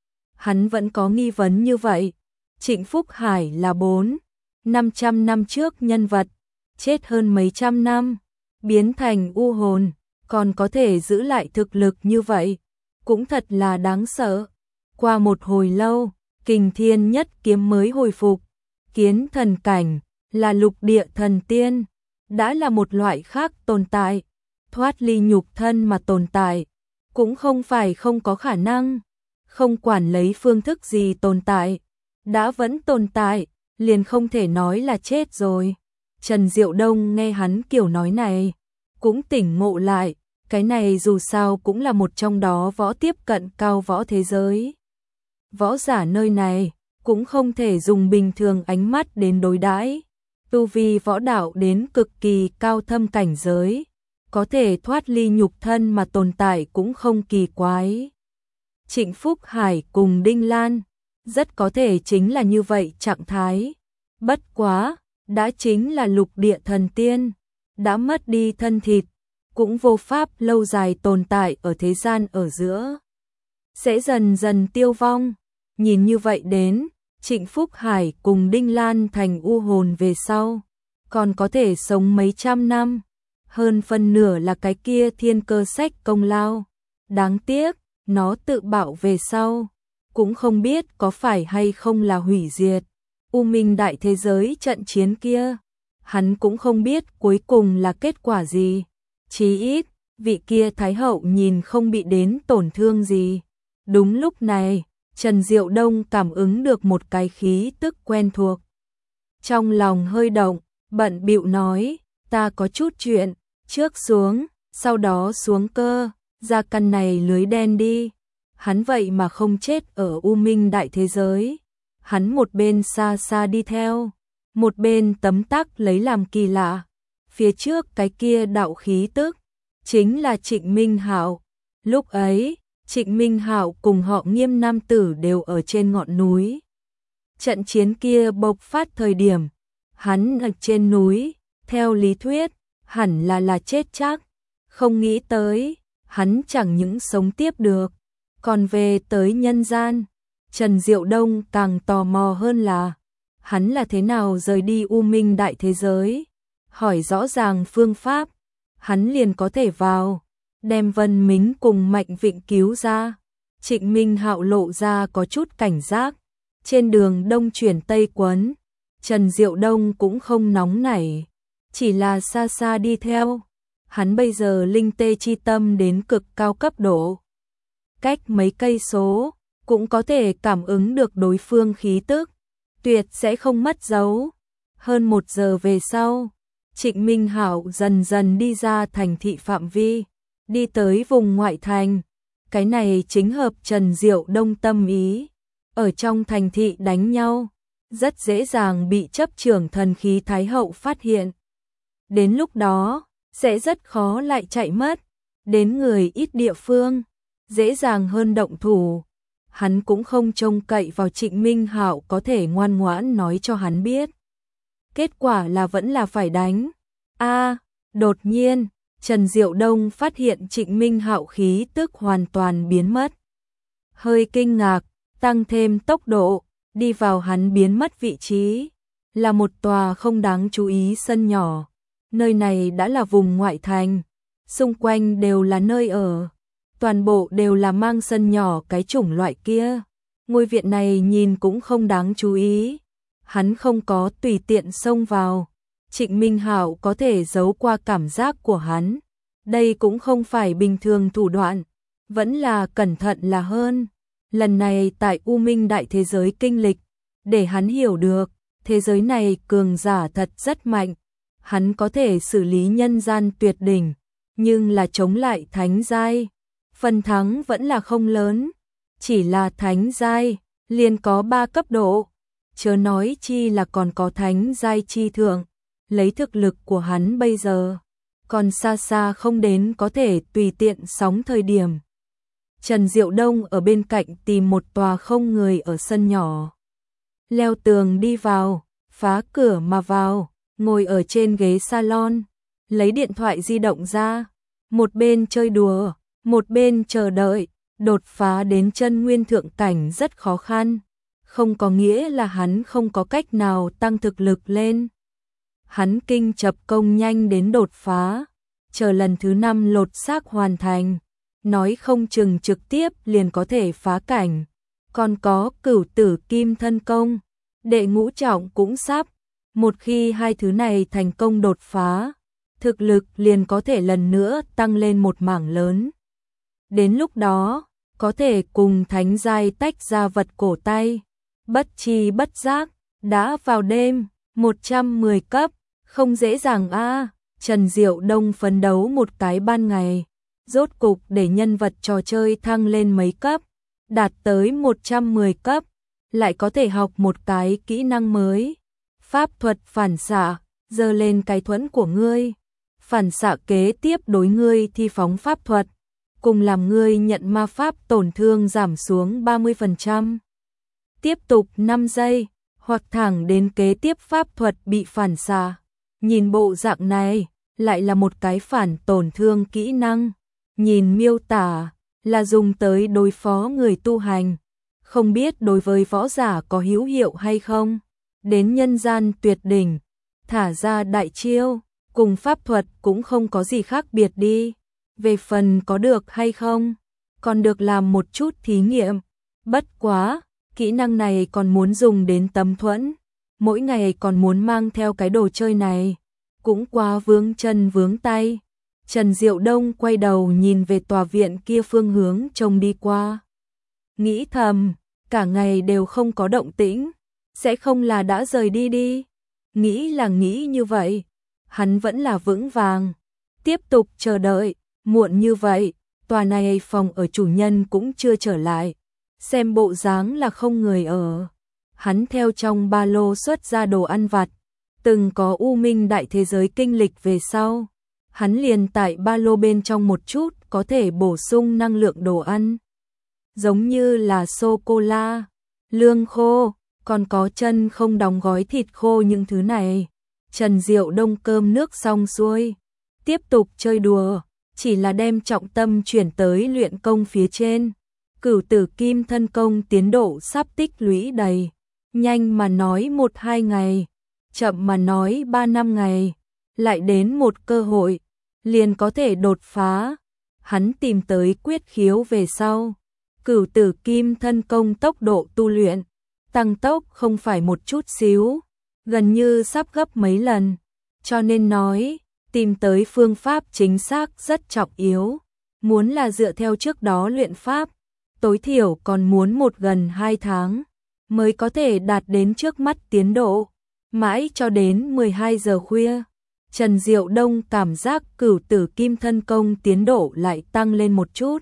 hắn vẫn có nghi vấn như vậy. Trịnh Phúc Hải là bốn, năm trăm năm trước nhân vật, chết hơn mấy trăm năm, biến thành u hồn, còn có thể giữ lại thực lực như vậy, cũng thật là đáng sợ. Qua một hồi lâu, Kình Thiên Nhất Kiếm mới hồi phục, kiến thần cảnh, là lục địa thần tiên, đã là một loại khác tồn tại, thoát ly nhục thân mà tồn tại, cũng không phải không có khả năng, không quản lấy phương thức gì tồn tại, đã vẫn tồn tại, liền không thể nói là chết rồi. Trần Diệu Đông nghe hắn kiểu nói này, cũng tỉnh ngộ lại, cái này dù sao cũng là một trong đó võ tiếp cận cao võ thế giới. Võ giả nơi này, cũng không thể dùng bình thường ánh mắt đến đối đãi. Tu vi võ đạo đến cực kỳ cao thâm cảnh giới, có thể thoát ly nhục thân mà tồn tại cũng không kỳ quái. Trịnh Phúc Hải cùng Đinh Lan, rất có thể chính là như vậy trạng thái. Bất quá, đã chính là lục địa thần tiên, đã mất đi thân thịt, cũng vô pháp lâu dài tồn tại ở thế gian ở giữa. Sẽ dần dần tiêu vong, nhìn như vậy đến, Trịnh Phúc Hải cùng Đinh Lan thành u hồn về sau, còn có thể sống mấy trăm năm, hơn phân nửa là cái kia thiên cơ sách công lao. Đáng tiếc, nó tự bạo về sau, cũng không biết có phải hay không là hủy diệt. U Minh đại thế giới trận chiến kia, hắn cũng không biết cuối cùng là kết quả gì. Chí ít, vị kia Thái Hậu nhìn không bị đến tổn thương gì. Đúng lúc này, Trần Diệu Đông cảm ứng được một cái khí tức quen thuộc. Trong lòng hơi động, bận bịu nói, ta có chút chuyện, trước xuống, sau đó xuống cơ, ra căn này lưới đen đi. Hắn vậy mà không chết ở U Minh đại thế giới. Hắn một bên xa xa đi theo, một bên tấm tắc lấy làm kỳ lạ. Phía trước cái kia đạo khí tức, chính là Trịnh Minh Hạo. Lúc ấy, Trịnh Minh Hạo cùng họ Nghiêm nam tử đều ở trên ngọn núi. Trận chiến kia bộc phát thời điểm, hắn ở trên núi, theo lý thuyết, hẳn là là chết chắc. Không nghĩ tới, hắn chẳng những sống tiếp được, còn về tới nhân gian. Trần Diệu Đông càng tò mò hơn là, hắn là thế nào rời đi U Minh đại thế giới. Hỏi rõ ràng phương pháp, hắn liền có thể vào, đem Vân Mính cùng Mạnh Vịnh cứu ra. Trịnh Minh Hạo lộ ra có chút cảnh giác, trên đường đông chuyển tây quấn, Trần Diệu Đông cũng không nóng nảy, chỉ là xa xa đi theo. Hắn bây giờ linh tê chi tâm đến cực cao cấp độ, cách mấy cây số cũng có thể cảm ứng được đối phương khí tức, tuyệt sẽ không mất dấu. Hơn một giờ về sau, Trịnh Minh Hạo dần dần đi ra thành thị phạm vi, đi tới vùng ngoại thành. Cái này chính hợp Trần Diệu Đông tâm ý. Ở trong thành thị đánh nhau, rất dễ dàng bị chấp trưởng thần khí Thái Hậu phát hiện. Đến lúc đó, sẽ rất khó lại chạy mất. Đến người ít địa phương, dễ dàng hơn động thủ. Hắn cũng không trông cậy vào Trịnh Minh Hạo có thể ngoan ngoãn nói cho hắn biết. Kết quả là vẫn là phải đánh. A, à, đột nhiên, Trần Diệu Đông phát hiện Trịnh Minh Hạo khí tức hoàn toàn biến mất. Hơi kinh ngạc, tăng thêm tốc độ, đi vào hắn biến mất vị trí. Là một tòa không đáng chú ý sân nhỏ. Nơi này đã là vùng ngoại thành, xung quanh đều là nơi ở. Toàn bộ đều là mang sân nhỏ cái chủng loại kia. Ngôi viện này nhìn cũng không đáng chú ý. Hắn không có tùy tiện xông vào. Trịnh Minh Hạo có thể giấu qua cảm giác của hắn. Đây cũng không phải bình thường thủ đoạn, vẫn là cẩn thận là hơn. Lần này tại U Minh đại thế giới kinh lịch, để hắn hiểu được, thế giới này cường giả thật rất mạnh. Hắn có thể xử lý nhân gian tuyệt đỉnh, nhưng là chống lại thánh giai, phần thắng vẫn là không lớn. Chỉ là thánh giai, liền có ba cấp độ, chớ nói chi là còn có thánh giai chi thượng. Lấy thực lực của hắn bây giờ, còn xa xa không đến có thể tùy tiện sóng thời điểm. Trần Diệu Đông ở bên cạnh tìm một tòa không người ở sân nhỏ. Leo tường đi vào, phá cửa mà vào, ngồi ở trên ghế salon, lấy điện thoại di động ra, một bên chơi đùa, một bên chờ đợi. Đột phá đến chân nguyên thượng cảnh rất khó khăn, không có nghĩa là hắn không có cách nào tăng thực lực lên. hắn kinh chập công nhanh đến đột phá, chờ lần thứ năm lột xác hoàn thành, nói không chừng trực tiếp liền có thể phá cảnh. Còn có cửu tử kim thân công, đệ ngũ trọng cũng sắp, một khi hai thứ này thành công đột phá, thực lực liền có thể lần nữa tăng lên một mảng lớn. Đến lúc đó, có thể cùng thánh giai tách ra vật cổ tay, bất chi bất giác, đã vào đêm, một trăm mười cấp, không dễ dàng a. Trần Diệu Đông phấn đấu một cái ban ngày, rốt cục để nhân vật trò chơi thăng lên mấy cấp, đạt tới một trăm mười cấp, lại có thể học một cái kỹ năng mới. Pháp thuật phản xạ, giơ lên cái thuẫn của ngươi. Phản xạ kế tiếp đối ngươi thi phóng pháp thuật, cùng làm ngươi nhận ma pháp tổn thương giảm xuống ba mươi phần trăm. Tiếp tục năm giây, hoặc thẳng đến kế tiếp pháp thuật bị phản xạ. Nhìn bộ dạng này, lại là một cái phản tổn thương kỹ năng. Nhìn miêu tả, là dùng tới đối phó người tu hành. Không biết đối với võ giả có hữu hiệu hay không. Đến nhân gian tuyệt đỉnh, thả ra đại chiêu, cùng pháp thuật cũng không có gì khác biệt đi. Về phần có được hay không, còn được làm một chút thí nghiệm. Bất quá, kỹ năng này còn muốn dùng đến tấm thuẫn. Mỗi ngày còn muốn mang theo cái đồ chơi này, cũng quá vướng chân vướng tay. Trần Diệu Đông quay đầu nhìn về tòa viện kia phương hướng trông đi qua. Nghĩ thầm, cả ngày đều không có động tĩnh, sẽ không là đã rời đi đi. Nghĩ là nghĩ như vậy, hắn vẫn là vững vàng, tiếp tục chờ đợi. Muộn như vậy, tòa này phòng ở chủ nhân cũng chưa trở lại, xem bộ dáng là không người ở. Hắn theo trong ba lô xuất ra đồ ăn vặt, từng có U Minh đại thế giới kinh lịch về sau, hắn liền tại ba lô bên trong một chút có thể bổ sung năng lượng đồ ăn, giống như là sô-cô-la, lương khô, còn có chân không đóng gói thịt khô những thứ này. Trần Diệu Đông cơm nước xong xuôi, tiếp tục chơi đùa, chỉ là đem trọng tâm chuyển tới luyện công phía trên. Cửu tử kim thân công tiến độ sắp tích lũy đầy, nhanh mà nói một hai ngày, chậm mà nói ba năm ngày, lại đến một cơ hội, liền có thể đột phá. Hắn tìm tới quyết khiếu về sau, cửu tử kim thân công tốc độ tu luyện, tăng tốc không phải một chút xíu, gần như sắp gấp mấy lần, cho nên nói, tìm tới phương pháp chính xác rất trọng yếu. Muốn là dựa theo trước đó luyện pháp, tối thiểu còn muốn một gần hai tháng, mới có thể đạt đến trước mắt tiến độ. Mãi cho đến mười hai giờ khuya, Trần Diệu Đông cảm giác cửu tử kim thân công tiến độ lại tăng lên một chút,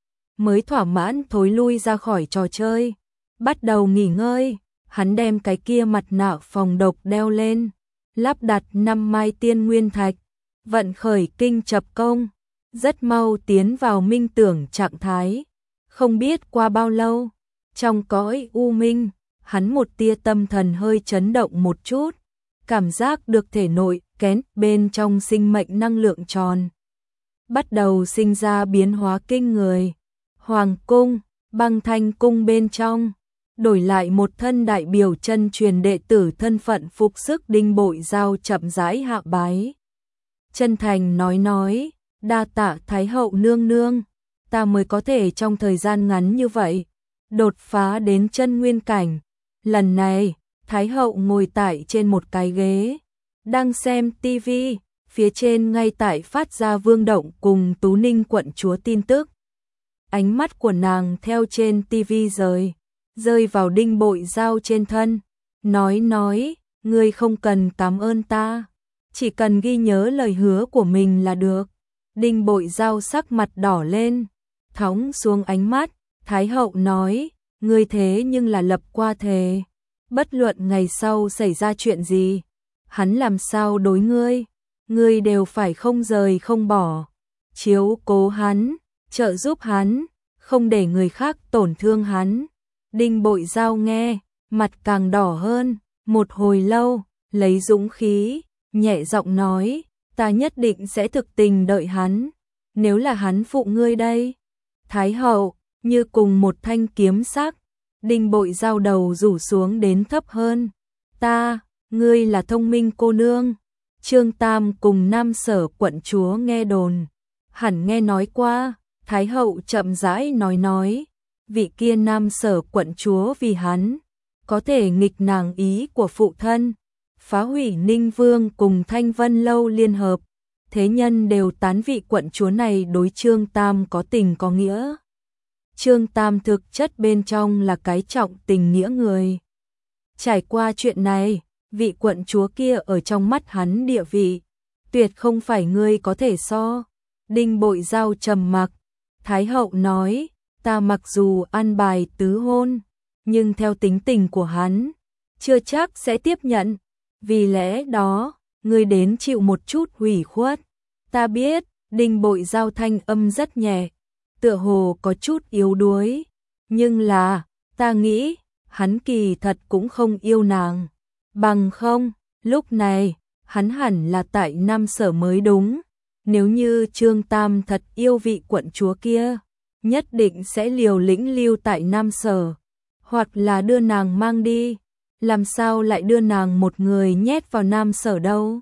mới thỏa mãn thối lui ra khỏi trò chơi, bắt đầu nghỉ ngơi. Hắn đem cái kia mặt nạ phòng độc đeo lên, lắp đặt năm mai tiên nguyên thạch, vận khởi kinh chập công, rất mau tiến vào minh tưởng trạng thái. Không biết qua bao lâu, trong cõi u minh, hắn một tia tâm thần hơi chấn động một chút, cảm giác được thể nội kén bên trong sinh mệnh năng lượng tròn, bắt đầu sinh ra biến hóa kinh người. Hoàng cung, Băng Thanh cung bên trong, đổi lại một thân đại biểu chân truyền đệ tử thân phận phục sức Đinh Bội Giao chậm rãi hạ bái. Chân thành nói nói, đa tạ Thái hậu nương nương, ta mới có thể trong thời gian ngắn như vậy, đột phá đến chân nguyên cảnh. Lần này, Thái hậu ngồi tại trên một cái ghế, đang xem tivi, phía trên ngay tại phát ra Vương Động cùng Tú Ninh quận chúa tin tức. Ánh mắt của nàng theo trên tivi rời, rơi vào Đinh Bội Giao trên thân, nói nói, ngươi không cần cảm ơn ta, chỉ cần ghi nhớ lời hứa của mình là được. Đinh Bội Giao sắc mặt đỏ lên, thõng xuống ánh mắt. Thái hậu nói, ngươi thế nhưng là lập qua thề, bất luận ngày sau xảy ra chuyện gì, hắn làm sao đối ngươi, ngươi đều phải không rời không bỏ, chiếu cố hắn, trợ giúp hắn, không để người khác tổn thương hắn. Đinh Bội Giao nghe, mặt càng đỏ hơn, một hồi lâu, lấy dũng khí, nhẹ giọng nói, ta nhất định sẽ thực tình đợi hắn, nếu là hắn phụ ngươi đây. Thái hậu, như cùng một thanh kiếm sắc, Đinh Bội Giao đầu rủ xuống đến thấp hơn, ta, ngươi là thông minh cô nương, Trương Tam cùng Nam Sở quận chúa nghe đồn, hẳn nghe nói qua. Thái hậu chậm rãi nói nói, vị kia Nam Sở quận chúa vì hắn có thể nghịch nàng ý của phụ thân, phá hủy Ninh Vương cùng Thanh Vân Lâu liên hợp, thế nhân đều tán vị quận chúa này đối Trương Tam có tình có nghĩa. Trương Tam thực chất bên trong là cái trọng tình nghĩa người. Trải qua chuyện này, vị quận chúa kia ở trong mắt hắn địa vị, tuyệt không phải ngươi có thể so. Đinh Bội Giao trầm mặc, Thái hậu nói, ta mặc dù an bài tứ hôn, nhưng theo tính tình của hắn, chưa chắc sẽ tiếp nhận, vì lẽ đó, ngươi đến chịu một chút hủy khuất. Ta biết, Đinh Bội Giao thanh âm rất nhẹ, tựa hồ có chút yếu đuối, nhưng là, ta nghĩ, hắn kỳ thật cũng không yêu nàng. Bằng không, lúc này, hắn hẳn là tại Nam Sở mới đúng. Nếu như Trương Tam thật yêu vị quận chúa kia, nhất định sẽ liều lĩnh lưu tại Nam Sở, hoặc là đưa nàng mang đi, làm sao lại đưa nàng một người nhét vào Nam Sở đâu.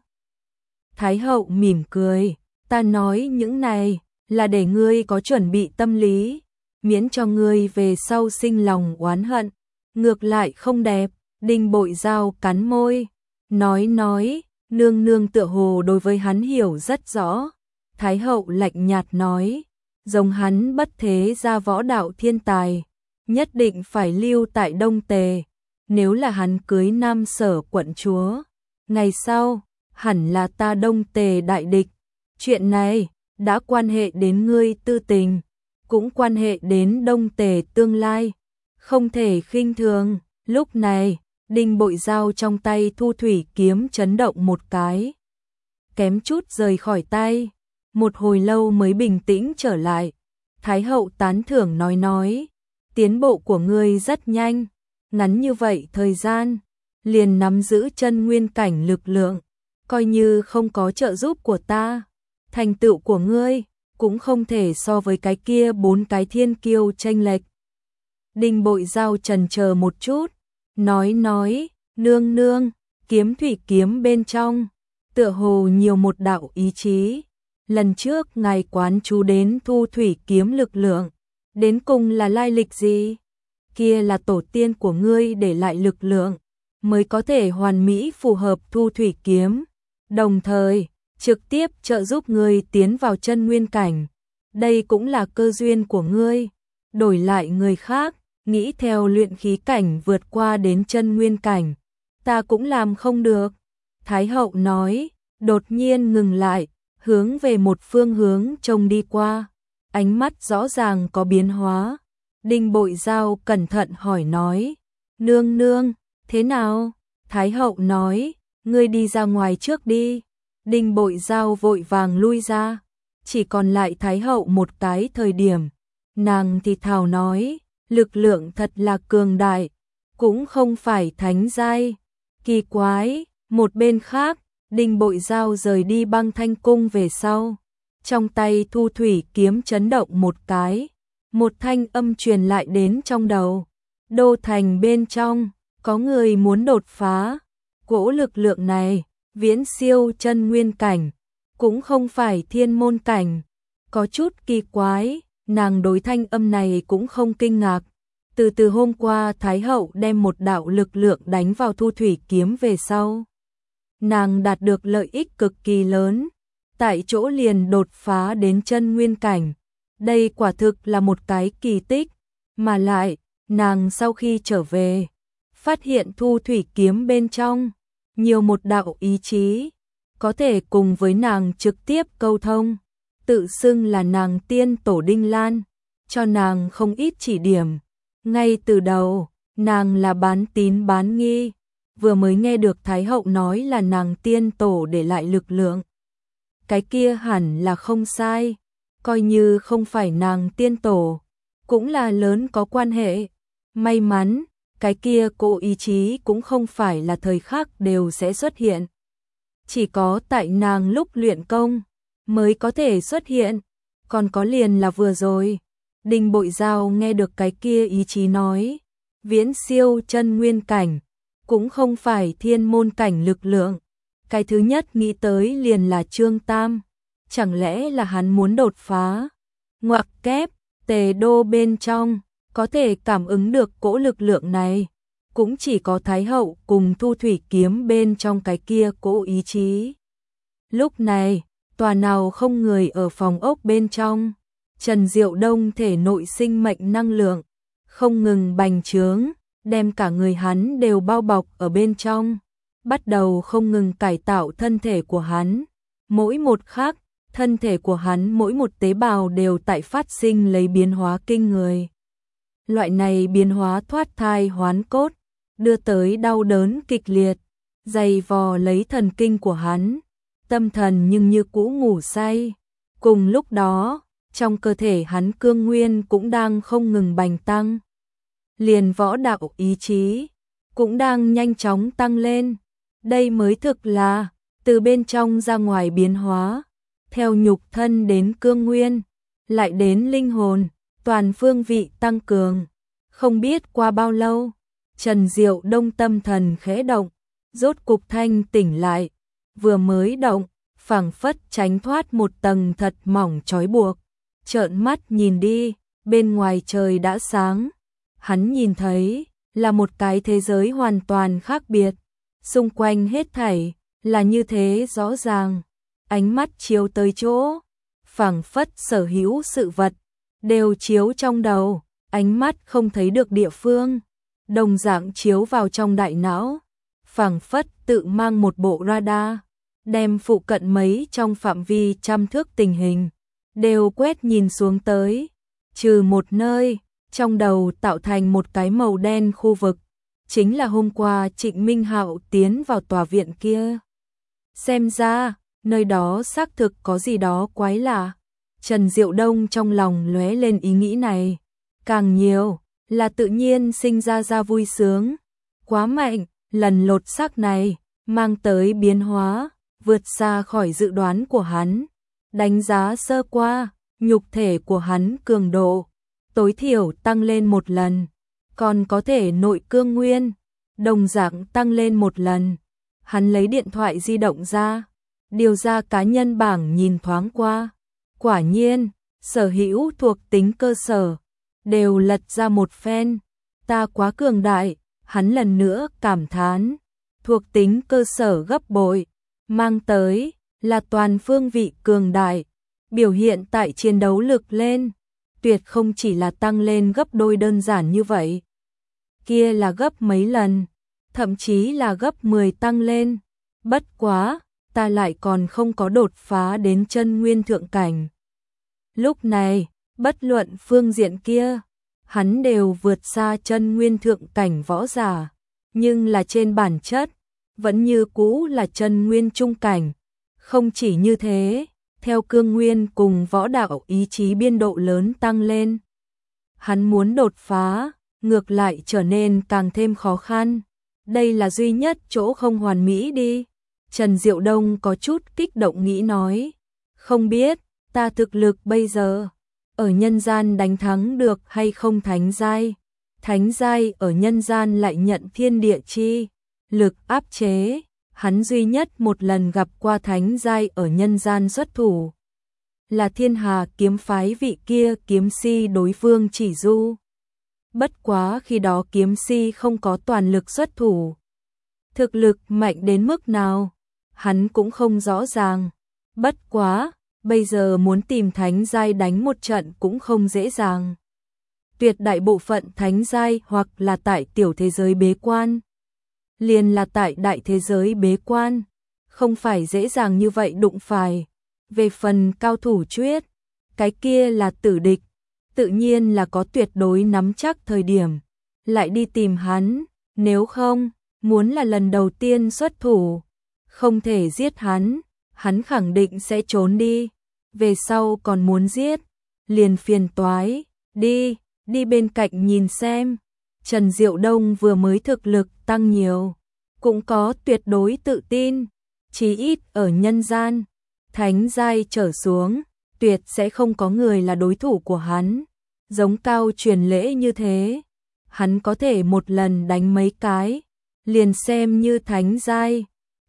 Thái hậu mỉm cười, ta nói những này là để ngươi có chuẩn bị tâm lý, miễn cho ngươi về sau sinh lòng oán hận, ngược lại không đẹp. Đinh Bội Giao cắn môi, nói nói, nương nương tựa hồ đối với hắn hiểu rất rõ. Thái hậu lạnh nhạt nói, giống hắn bất thế gia võ đạo thiên tài, nhất định phải lưu tại Đông Tề, nếu là hắn cưới Nam Sở quận chúa, ngày sau, hẳn là ta Đông Tề đại địch. Chuyện này, đã quan hệ đến ngươi tư tình, cũng quan hệ đến Đông Tề tương lai, không thể khinh thường. Lúc này, Đinh Bội Giao trong tay thu thủy kiếm chấn động một cái, kém chút rời khỏi tay, một hồi lâu mới bình tĩnh trở lại. Thái hậu tán thưởng nói nói, tiến bộ của ngươi rất nhanh, ngắn như vậy thời gian, liền nắm giữ chân nguyên cảnh lực lượng, coi như không có trợ giúp của ta, thành tựu của ngươi cũng không thể so với cái kia bốn cái thiên kiêu chênh lệch. Đinh Bội Giao chần chờ một chút, nói nói, nương nương, kiếm thủy kiếm bên trong, tựa hồ nhiều một đạo ý chí. Lần trước ngài quán chú đến thu thủy kiếm lực lượng, đến cùng là lai lịch gì? Kia là tổ tiên của ngươi để lại lực lượng, mới có thể hoàn mỹ phù hợp thu thủy kiếm, đồng thời trực tiếp trợ giúp ngươi tiến vào chân nguyên cảnh. Đây cũng là cơ duyên của ngươi. Đổi lại người khác, nghĩ theo luyện khí cảnh vượt qua đến chân nguyên cảnh, ta cũng làm không được. Thái hậu nói, đột nhiên ngừng lại, hướng về một phương hướng trông đi qua, ánh mắt rõ ràng có biến hóa. Đinh Bội Giao cẩn thận hỏi nói, nương nương, thế nào? Thái hậu nói, ngươi đi ra ngoài trước đi. Đinh Bội Giao vội vàng lui ra, chỉ còn lại Thái hậu một cái thời điểm, nàng thì thào nói, lực lượng thật là cường đại, cũng không phải thánh giai, kỳ quái. Một bên khác, Đinh Bội Giao rời đi Băng Thanh cung về sau, trong tay thu thủy kiếm chấn động một cái, một thanh âm truyền lại đến trong đầu. Đô thành bên trong, có người muốn đột phá, cỗ lực lượng này, viễn siêu chân nguyên cảnh, cũng không phải thiên môn cảnh, có chút kỳ quái, nàng đối thanh âm này cũng không kinh ngạc. Từ từ hôm qua Thái hậu đem một đạo lực lượng đánh vào thu thủy kiếm về sau, nàng đạt được lợi ích cực kỳ lớn, tại chỗ liền đột phá đến chân nguyên cảnh. Đây quả thực là một cái kỳ tích, mà lại, nàng sau khi trở về, phát hiện thu thủy kiếm bên trong, nhiều một đạo ý chí, có thể cùng với nàng trực tiếp câu thông, tự xưng là nàng tiên tổ Đinh Lan, cho nàng không ít chỉ điểm. Ngay từ đầu, nàng là bán tín bán nghi, vừa mới nghe được Thái hậu nói là nàng tiên tổ để lại lực lượng. Cái kia hẳn là không sai, coi như không phải nàng tiên tổ, cũng là lớn có quan hệ. May mắn, cái kia cỗ ý chí cũng không phải là thời khắc đều sẽ xuất hiện. Chỉ có tại nàng lúc luyện công, mới có thể xuất hiện, còn có liền là vừa rồi. Đinh Bội Giao nghe được cái kia ý chí nói, viễn siêu chân nguyên cảnh, cũng không phải thiên môn cảnh lực lượng, cái thứ nhất nghĩ tới liền là Trương Tam, chẳng lẽ là hắn muốn đột phá? Ngoặc kép, Tề Đô bên trong, có thể cảm ứng được cỗ lực lượng này, cũng chỉ có Thái Hậu cùng Thu Thủy Kiếm bên trong cái kia cỗ ý chí. Lúc này, tòa nào không người ở phòng ốc bên trong, Trần Diệu Đông thể nội sinh mệnh năng lượng, không ngừng bành trướng, đem cả người hắn đều bao bọc ở bên trong, bắt đầu không ngừng cải tạo thân thể của hắn. Mỗi một khắc, thân thể của hắn mỗi một tế bào đều tại phát sinh lấy biến hóa kinh người. Loại này biến hóa thoát thai hoán cốt, đưa tới đau đớn kịch liệt, dày vò lấy thần kinh của hắn, tâm thần nhưng như cũ ngủ say. Cùng lúc đó, trong cơ thể hắn cương nguyên cũng đang không ngừng bành tăng. Liền võ đạo ý chí cũng đang nhanh chóng tăng lên. Đây mới thực là từ bên trong ra ngoài biến hóa, theo nhục thân đến cương nguyên, lại đến linh hồn, toàn phương vị tăng cường. Không biết qua bao lâu, Trần Diệu Đông tâm thần khẽ động, rốt cục thanh tỉnh lại, vừa mới động, phảng phất tránh thoát một tầng thật mỏng trói buộc, trợn mắt nhìn đi, bên ngoài trời đã sáng. Hắn nhìn thấy là một cái thế giới hoàn toàn khác biệt, xung quanh hết thảy là như thế rõ ràng, ánh mắt chiếu tới chỗ, phảng phất sở hữu sự vật đều chiếu trong đầu, ánh mắt không thấy được địa phương, đồng dạng chiếu vào trong đại não, phảng phất tự mang một bộ radar, đem phụ cận mấy trong phạm vi trăm thước tình hình đều quét nhìn xuống tới, trừ một nơi, trong đầu tạo thành một cái màu đen khu vực, chính là hôm qua Trịnh Minh Hạo tiến vào tòa viện kia. Xem ra, nơi đó xác thực có gì đó quái lạ. Trần Diệu Đông trong lòng lóe lên ý nghĩ này, càng nhiều là tự nhiên sinh ra ra vui sướng. Quá mạnh, lần lột xác này mang tới biến hóa, vượt xa khỏi dự đoán của hắn. Đánh giá sơ qua, nhục thể của hắn cường độ tối thiểu tăng lên một lần, còn có thể nội cương nguyên đồng dạng tăng lên một lần. Hắn lấy điện thoại di động ra, điều ra cá nhân bảng nhìn thoáng qua, quả nhiên sở hữu thuộc tính cơ sở đều lật ra một phen. Ta quá cường đại, hắn lần nữa cảm thán, thuộc tính cơ sở gấp bội, mang tới là toàn phương vị cường đại, biểu hiện tại chiến đấu lực lên, tuyệt không chỉ là tăng lên gấp đôi đơn giản như vậy. Kia là gấp mấy lần, thậm chí là gấp mười tăng lên. Bất quá, ta lại còn không có đột phá đến chân nguyên thượng cảnh. Lúc này, bất luận phương diện kia, hắn đều vượt xa chân nguyên thượng cảnh võ giả, nhưng là trên bản chất, vẫn như cũ là chân nguyên trung cảnh. Không chỉ như thế, theo cương nguyên cùng võ đạo ý chí biên độ lớn tăng lên, hắn muốn đột phá, ngược lại trở nên càng thêm khó khăn. Đây là duy nhất chỗ không hoàn mỹ đi. Trần Diệu Đông có chút kích động nghĩ nói, không biết ta thực lực bây giờ ở nhân gian đánh thắng được hay không thánh giai. Thánh giai ở nhân gian lại nhận thiên địa chi lực áp chế, hắn duy nhất một lần gặp qua thánh giai ở nhân gian xuất thủ, là Thiên Hà kiếm phái vị kia kiếm si đối phương chỉ du. Bất quá khi đó kiếm si không có toàn lực xuất thủ, thực lực mạnh đến mức nào, hắn cũng không rõ ràng. Bất quá, bây giờ muốn tìm thánh giai đánh một trận cũng không dễ dàng. Tuyệt đại bộ phận thánh giai hoặc là tại tiểu thế giới bế quan, liền là tại đại thế giới bế quan, không phải dễ dàng như vậy đụng phải. Về phần cao thủ chuyết, cái kia là tử địch, tự nhiên là có tuyệt đối nắm chắc thời điểm, lại đi tìm hắn, nếu không, muốn là lần đầu tiên xuất thủ, không thể giết hắn, hắn khẳng định sẽ trốn đi, về sau còn muốn giết, liền phiền toái, đi, đi bên cạnh nhìn xem. Trần Diệu Đông vừa mới thực lực tăng nhiều, cũng có tuyệt đối tự tin, chí ít ở nhân gian, thánh giai trở xuống, tuyệt sẽ không có người là đối thủ của hắn. Giống cao truyền lễ như thế, hắn có thể một lần đánh mấy cái, liền xem như thánh giai,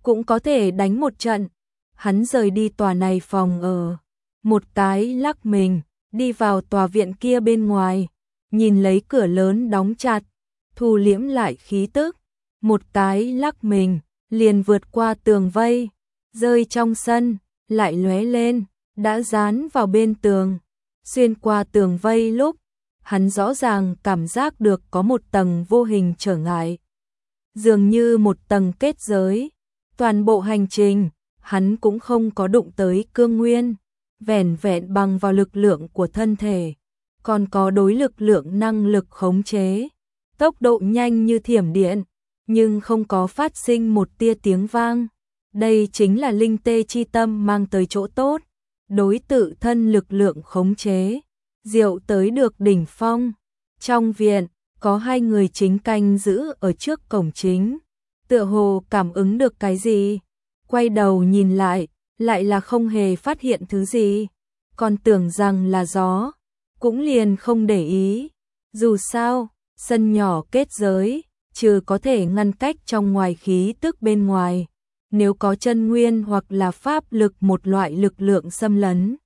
cũng có thể đánh một trận. Hắn rời đi tòa này phòng ở, một cái lắc mình, đi vào tòa viện kia bên ngoài, nhìn lấy cửa lớn đóng chặt, thu liễm lại khí tức, một cái lắc mình, liền vượt qua tường vây, rơi trong sân, lại lóe lên, đã dán vào bên tường. Xuyên qua tường vây lúc, hắn rõ ràng cảm giác được có một tầng vô hình trở ngại, dường như một tầng kết giới. Toàn bộ hành trình, hắn cũng không có đụng tới cương nguyên, vẻn vẹn bằng vào lực lượng của thân thể, còn có đối lực lượng năng lực khống chế, tốc độ nhanh như thiểm điện, nhưng không có phát sinh một tia tiếng vang. Đây chính là linh tê chi tâm mang tới chỗ tốt, đối tự thân lực lượng khống chế, diệu tới được đỉnh phong. Trong viện, có hai người chính canh giữ ở trước cổng chính, tựa hồ cảm ứng được cái gì, quay đầu nhìn lại, lại là không hề phát hiện thứ gì, còn tưởng rằng là gió, cũng liền không để ý. Dù sao, sân nhỏ kết giới, trừ có thể ngăn cách trong ngoài khí tức bên ngoài, nếu có chân nguyên hoặc là pháp lực một loại lực lượng xâm lấn,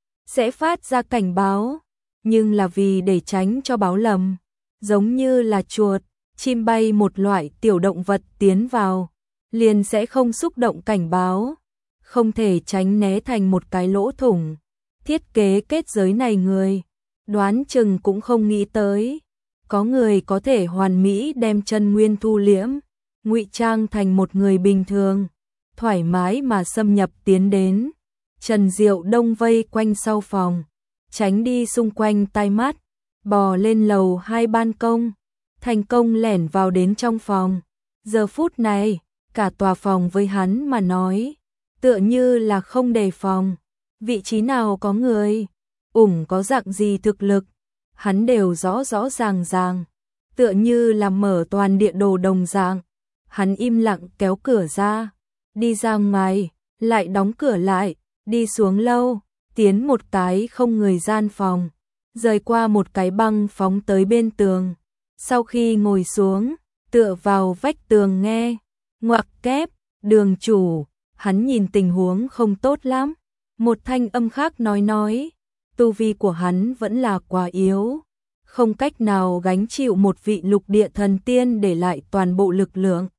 sẽ phát ra cảnh báo, nhưng là vì để tránh cho báo lầm, giống như là chuột, chim bay một loại tiểu động vật tiến vào, liền sẽ không xúc động cảnh báo, không thể tránh né thành một cái lỗ thủng. Thiết kế kết giới này người, đoán chừng cũng không nghĩ tới, có người có thể hoàn mỹ đem chân nguyên thu liễm, ngụy trang thành một người bình thường, thoải mái mà xâm nhập tiến đến. Trần Diệu Đông vây quanh sau phòng, tránh đi xung quanh tai mắt, bò lên lầu hai ban công, thành công lẻn vào đến trong phòng. Giờ phút này, cả tòa phòng với hắn mà nói, tựa như là không đề phòng, vị trí nào có người, ủng có dạng gì thực lực, hắn đều rõ rõ ràng ràng, tựa như là mở toàn địa đồ đồng dạng. Hắn im lặng kéo cửa ra, đi ra ngoài, lại đóng cửa lại, đi xuống lâu, tiến một cái không người gian phòng, rời qua một cái băng phóng tới bên tường. Sau khi ngồi xuống, tựa vào vách tường nghe, ngoặc kép, Đường chủ, hắn nhìn tình huống không tốt lắm. Một thanh âm khác nói nói, tu vi của hắn vẫn là quá yếu, không cách nào gánh chịu một vị lục địa thần tiên để lại toàn bộ lực lượng.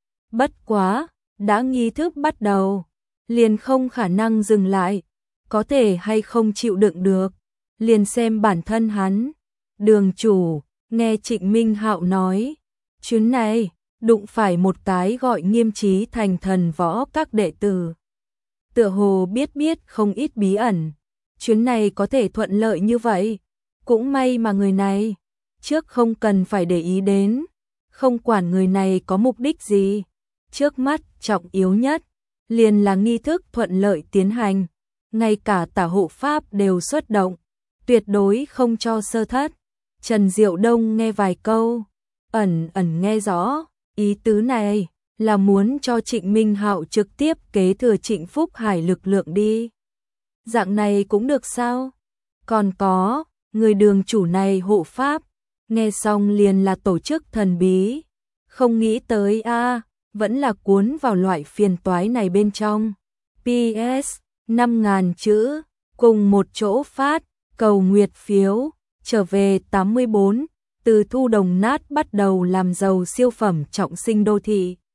Bất quá, đã nghi thức bắt đầu, liền không khả năng dừng lại, có thể hay không chịu đựng được, liền xem bản thân hắn. Đường chủ, nghe Trịnh Minh Hạo nói, chuyến này, đụng phải một cái gọi Nghiêm Chí Thành thần võ các đệ tử. Tựa hồ biết biết không ít bí ẩn, chuyến này có thể thuận lợi như vậy, cũng may mà người này, trước không cần phải để ý đến, không quản người này có mục đích gì, trước mắt trọng yếu nhất, liền là nghi thức thuận lợi tiến hành, ngay cả tả hộ pháp đều xuất động, tuyệt đối không cho sơ thất. Trần Diệu Đông nghe vài câu, ẩn ẩn nghe rõ, ý tứ này là muốn cho Trịnh Minh Hạo trực tiếp kế thừa Trịnh Phúc Hải lực lượng đi. Dạng này cũng được sao? Còn có, người đường chủ này hộ pháp, nghe xong liền là tổ chức thần bí, không nghĩ tới a, vẫn là cuốn vào loại phiền toái này bên trong. pê ét năm nghìn chữ, cùng một chỗ phát, cầu nguyệt phiếu, trở về tám mươi bốn, từ thu đồng nát bắt đầu làm giàu siêu phẩm trọng sinh đô thị.